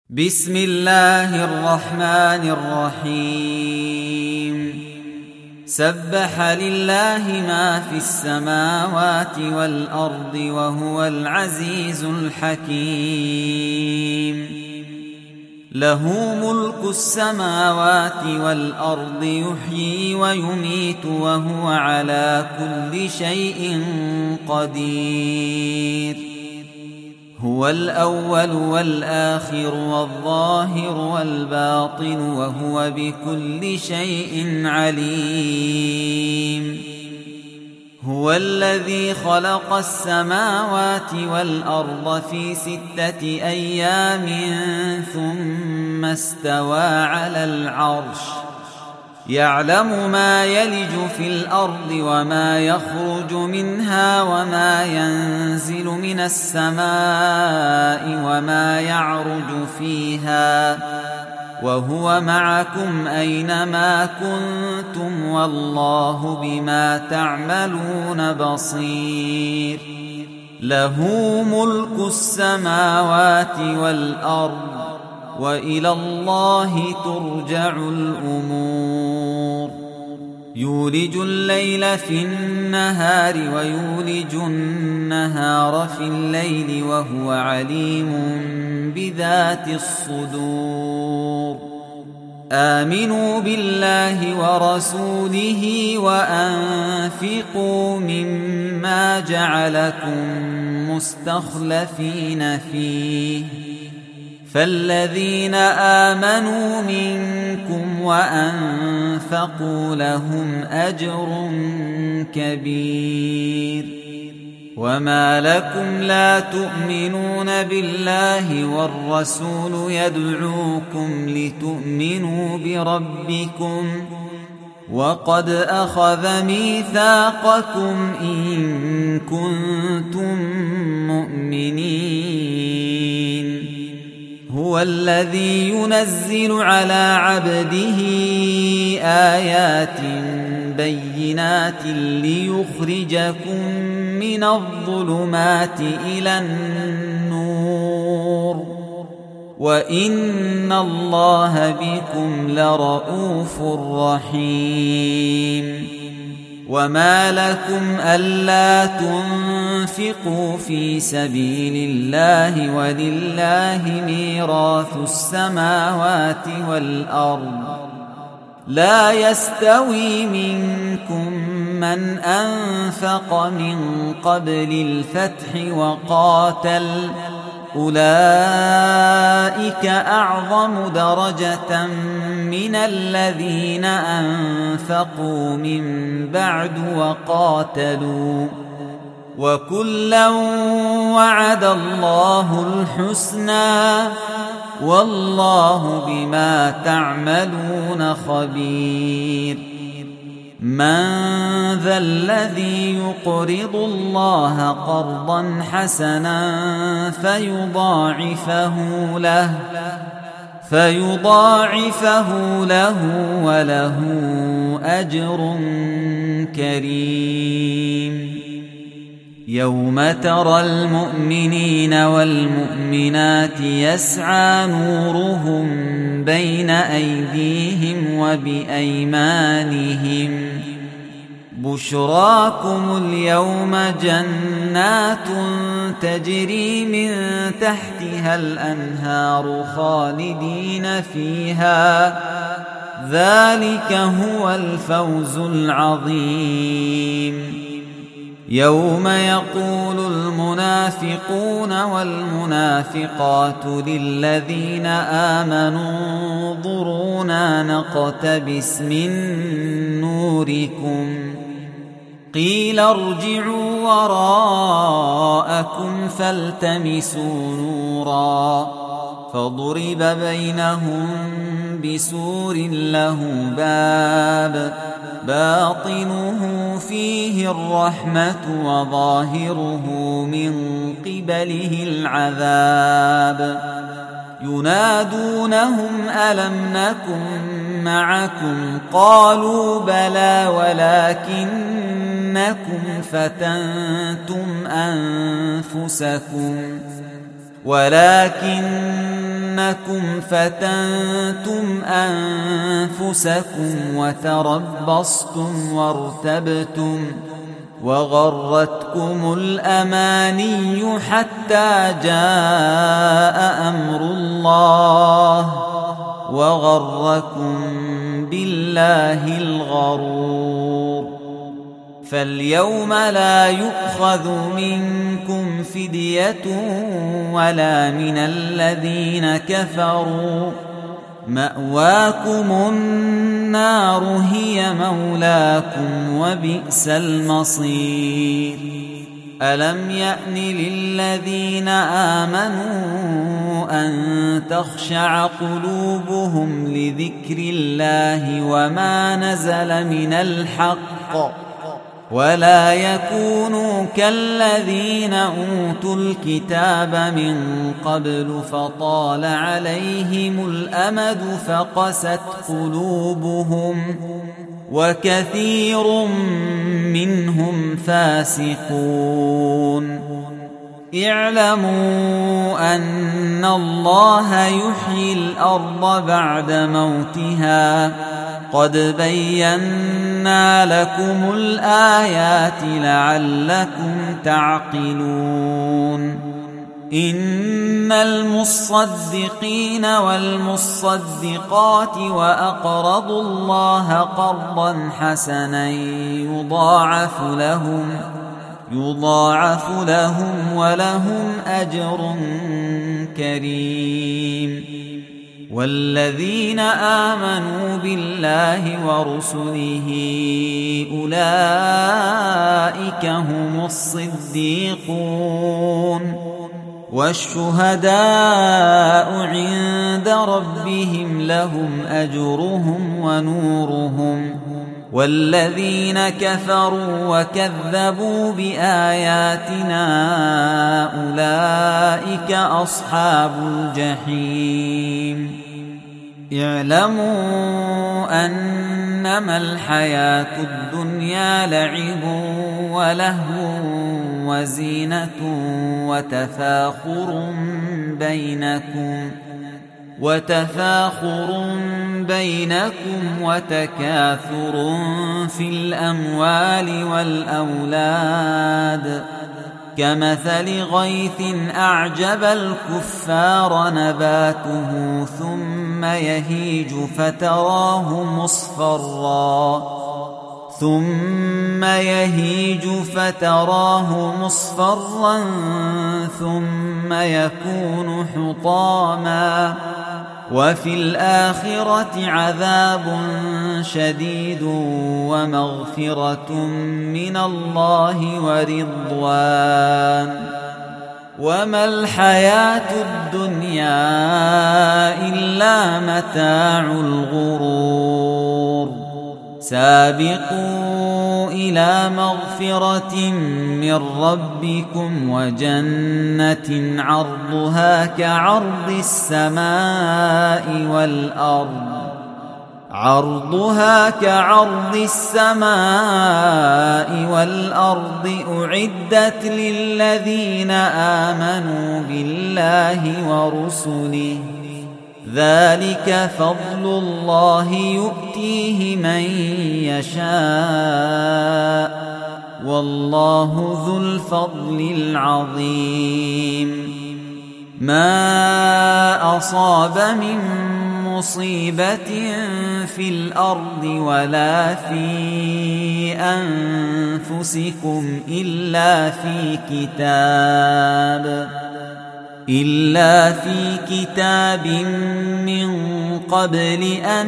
بسم الله الرحمن الرحيم سبح لله ما في السماوات والأرض وهو العزيز الحكيم له ملك السماوات والأرض يحيي ويميت وهو على كل شيء قدير هو الأول والآخر والظاهر والباطن وهو بكل شيء عليم هو الذي خلق السماوات والأرض في 6 أيام ثم استوى على العرش يعلم ما يلج في الأرض وما يخرج منها وما ينزل من السماء وما يعرج فيها وهو معكم أينما كنتم والله بما تعملون بصير له ملك السماوات والأرض وإلى الله ترجع الأمور يولج الليل في النهار ويولج النهار في الليل وهو عليم بذات الصدور آمنوا بالله ورسوله وأنفقوا مما جعلكم مستخلفين فيه فالذين آمنوا منكم وأنفقوا لهم أجر كبير وما لكم لا تؤمنون بالله والرسول يدعوكم لتؤمنوا بربكم وقد أخذ ميثاقكم إن كنتم مؤمنين هو الذي ينزل على عبده آيات بينات ليخرجكم من الظلمات إلى النور وإن الله بكم لرءوف رحيم وما لكم ألا تنفقوا في سبيل الله ولله ميراث السماوات والأرض لا يستوي منكم من أنفق من قبل الفتح وقاتل أولئك أعظم درجة من الذين أنفقوا من بعد وقاتلوا وكلا وعد الله الحسنى والله بما تعملون خبير من ذا الذي يقرض الله قرضا حسنا فيضاعفه له وله أجر كريم يوم ترى المؤمنين والمؤمنات يسعى نورهم بين أيديهم وبأيمانهم بشراكم اليوم جنات تجري من تحتها الأنهار خالدين فيها ذلك هو الفوز العظيم يوم يقول المنافقون والمنافقات للذين آمنوا انظرونا نقتبس من نوركم قيل ارجعوا وراءكم فالتمسوا نورا فضرب بينهم بسور له باب باطنه فيه الرحمة وظاهره من قبله العذاب ينادونهم ألم نكن معكم قالوا بلى ولكنكم فتنتم أنفسكم ولكنكم فتنتم أنفسكم وتربصتم وارتبتم وغرتكم الأماني حتى جاء أمر الله وغركم بالله الغرور. فاليوم لا يؤخذ منكم فدية ولا من الذين كفروا، مأواكم النار هي مولاكم وبئس المصير. ألم يأن للذين آمنوا أن تخشع قلوبهم لذكر الله وما نزل من الحق ولا يكونوا كالذين أوتوا الكتاب من قبل فطال عليهم الأمد فقست قلوبهم وكثير منهم فاسقون. اعلموا أن الله يحيي الأرض بعد موتها، قد بينا لكم الآيات لعلكم تعقلون. إن المصدقين والمصدقات وأقرضوا الله قرضا حسنا يضاعف لهم ولهم أجر كريم. والذين آمنوا بالله ورسله أولئك هم الصديقون والشهداء عند ربهم لهم أجرهم ونورهم. والذين كفروا وكذبوا بآياتنا أولئك أصحاب الجحيم. اعلموا أنما الحياة الدنيا لعب ولهو وزينة وتفاخر بينكم وتكاثر في الأموال والأولاد كمثل غيث أعجب الكفار نباته ثم يهيج فتراه مصفرا ثم يكون حطاما وفي الآخرة عذاب شديد ومغفرة من الله ورضوان. وما الحياة الدنيا إلا متاع الغرور. سابقوا إلى مغفرة من ربكم وجنة عرضها كعرض السماء والأرض أعدت للذين آمنوا بالله ورسله ذلك فضل الله يؤتيه من يشاء والله ذو الفضل العظيم. ما أصاب من مصيبة في الأرض ولا في أنفسكم إلا في كتاب من قبل أن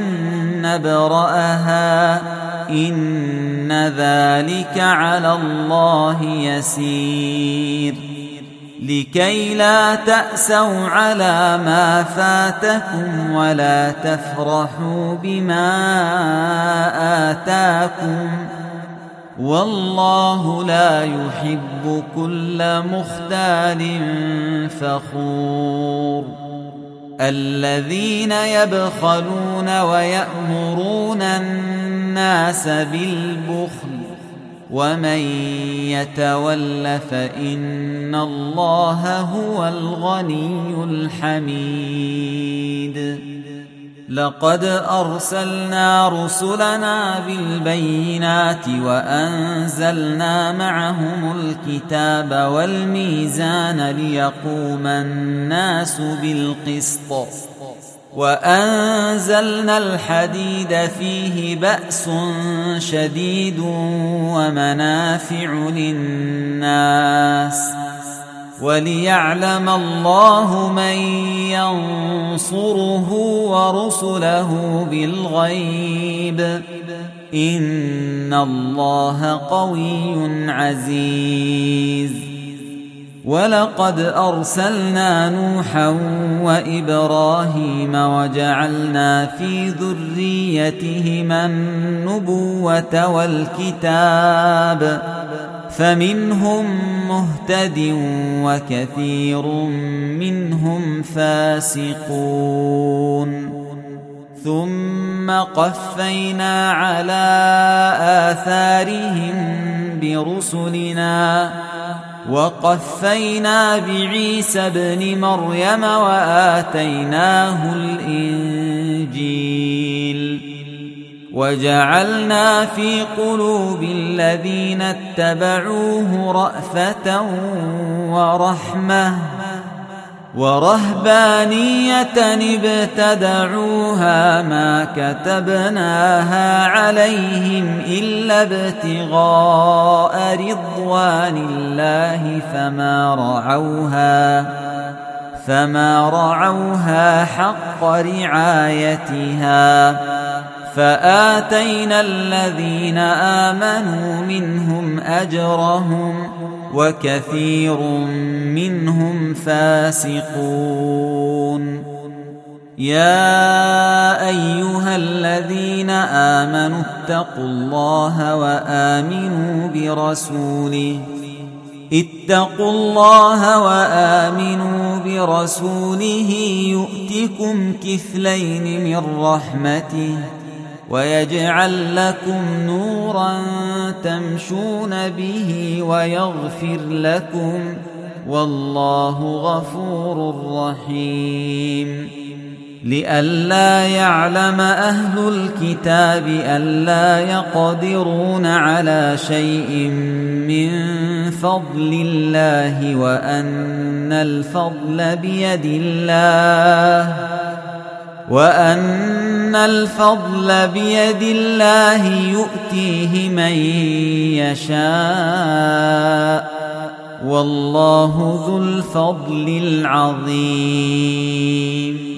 نبرأها إن ذلك على الله يسير. لكي لا تأسوا على ما فاتكم ولا تفرحوا بما آتاكم والله لا يحب كل مختال فخور. الذين يبخلون ويأمرون الناس بالبخل ومن يتول فإن الله هو الغني الحميد. لقد أرسلنا رسلنا بالبينات وأنزلنا معهم الكتاب والميزان ليقوم الناس بالقسط، وأنزلنا الحديد فيه بأس شديد ومنافع للناس، وليعلم الله من ينصره ورسله بالغيب، إن الله قوي عزيز. ولقد أرسلنا نوحا وإبراهيم وجعلنا في ذريتهما النبوة والكتاب، فمنهم مهتد وكثير منهم فاسقون. ثم قفينا على آثارهم برسلنا، وقفينا بعيسى ابن مريم وآتيناه الإنجيل، وجعلنا في قلوب الذين اتبعوه رأفة ورحمة، ورهبانية ابتدعوها ما كتبناها عليهم إلا ابتغاء رضوان الله، فما رعوها حق رعايتها، فآتينا الذين آمنوا منهم أجرهم، وكثير منهم فاسقون. يا أيها الذين آمنوا اتقوا الله وآمنوا برسوله يؤتكم كفلين من رحمته، ويجعل لكم نورا تمشون به ويغفر لكم، والله غفور رحيم. لئلا يعلم أهل الكتاب ألا يقدرون على شيء من فضل الله، وأن الفضل بيد الله يؤتيه من يشاء، والله ذو الفضل العظيم.